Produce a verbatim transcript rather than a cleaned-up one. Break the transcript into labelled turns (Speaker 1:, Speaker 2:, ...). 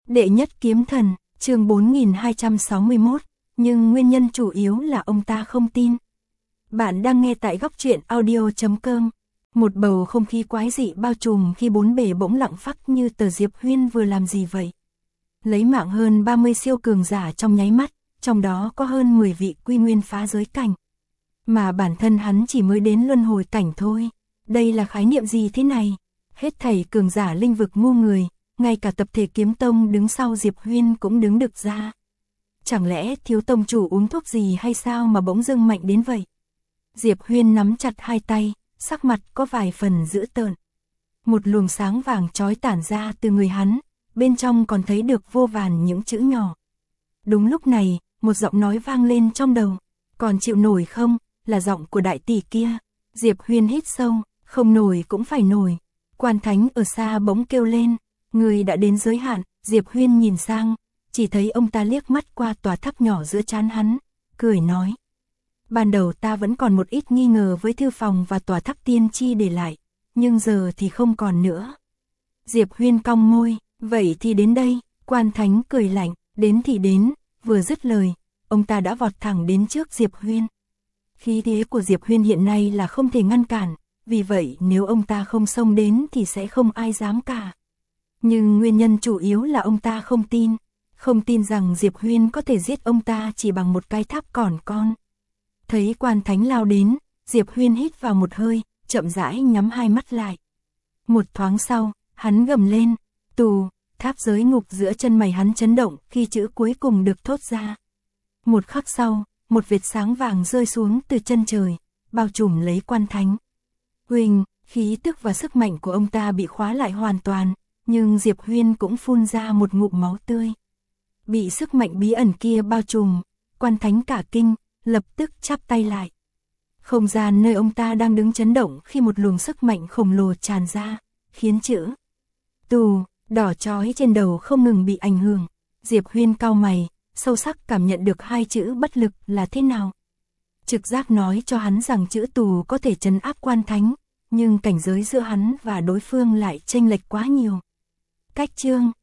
Speaker 1: Đệ nhất kiếm thần, chương bốn nghìn hai trăm sáu mươi mốt, nhưng nguyên nhân chủ yếu là ông ta không tin. Bạn đang nghe tại góc truyện audio chấm com. Một bầu không khí quái dị bao trùm khi bốn bề bỗng lặng phắc như tờ Diệp Huyên vừa làm gì vậy. Lấy mạng hơn ba mươi siêu cường giả trong nháy mắt, trong đó có hơn mười vị quy nguyên phá giới cảnh. Mà bản thân hắn chỉ mới đến luân hồi cảnh thôi. Đây là khái niệm gì thế này? Hết thảy cường giả linh vực ngu người, ngay cả tập thể kiếm tông đứng sau Diệp Huyên cũng đứng được ra. Chẳng lẽ thiếu tông chủ uống thuốc gì hay sao mà bỗng dưng mạnh đến vậy? Diệp Huyên nắm chặt hai tay, sắc mặt có vài phần dữ tợn. Một luồng sáng vàng chói tản ra từ người hắn, bên trong còn thấy được vô vàn những chữ nhỏ. Đúng lúc này, một giọng nói vang lên trong đầu. Còn chịu nổi không? Là giọng của đại tỷ kia. Diệp Huyên hít sâu, không nổi cũng phải nổi. Quan Thánh ở xa bỗng kêu lên, người đã đến giới hạn. Diệp Huyên nhìn sang, chỉ thấy ông ta liếc mắt qua tòa tháp nhỏ giữa trán hắn, cười nói. Ban đầu ta vẫn còn một ít nghi ngờ với thư phòng và tòa tháp tiên tri để lại, nhưng giờ thì không còn nữa. Diệp Huyên cong môi, vậy thì đến đây. Quan Thánh cười lạnh, đến thì đến. Vừa dứt lời, ông ta đã vọt thẳng đến trước Diệp Huyên. Khí thế của Diệp Huyên hiện nay là không thể ngăn cản, vì vậy nếu ông ta không xông đến thì sẽ không ai dám cả. Nhưng nguyên nhân chủ yếu là ông ta không tin, không tin rằng Diệp Huyên có thể giết ông ta chỉ bằng một cái tháp còn con. Thấy Quan Thánh lao đến, Diệp Huyên hít vào một hơi, chậm rãi nhắm hai mắt lại. Một thoáng sau, hắn gầm lên, tù, tháp giới ngục giữa chân mày hắn chấn động khi chữ cuối cùng được thốt ra. Một khắc sau, một vệt sáng vàng rơi xuống từ chân trời, bao trùm lấy Quan Thánh. Huỳnh, khí tức và sức mạnh của ông ta bị khóa lại hoàn toàn, nhưng Diệp Huyên cũng phun ra một ngụm máu tươi. Bị sức mạnh bí ẩn kia bao trùm, Quan Thánh cả kinh, lập tức chắp tay lại. Không gian nơi ông ta đang đứng chấn động khi một luồng sức mạnh khổng lồ tràn ra, khiến chữ tù, đỏ chói trên đầu không ngừng bị ảnh hưởng. Diệp Huyên cau mày, sâu sắc cảm nhận được hai chữ bất lực là thế nào. Trực giác nói cho hắn rằng chữ tù có thể trấn áp Quan Thánh, nhưng cảnh giới giữa hắn và đối phương lại chênh lệch quá nhiều. Cách chương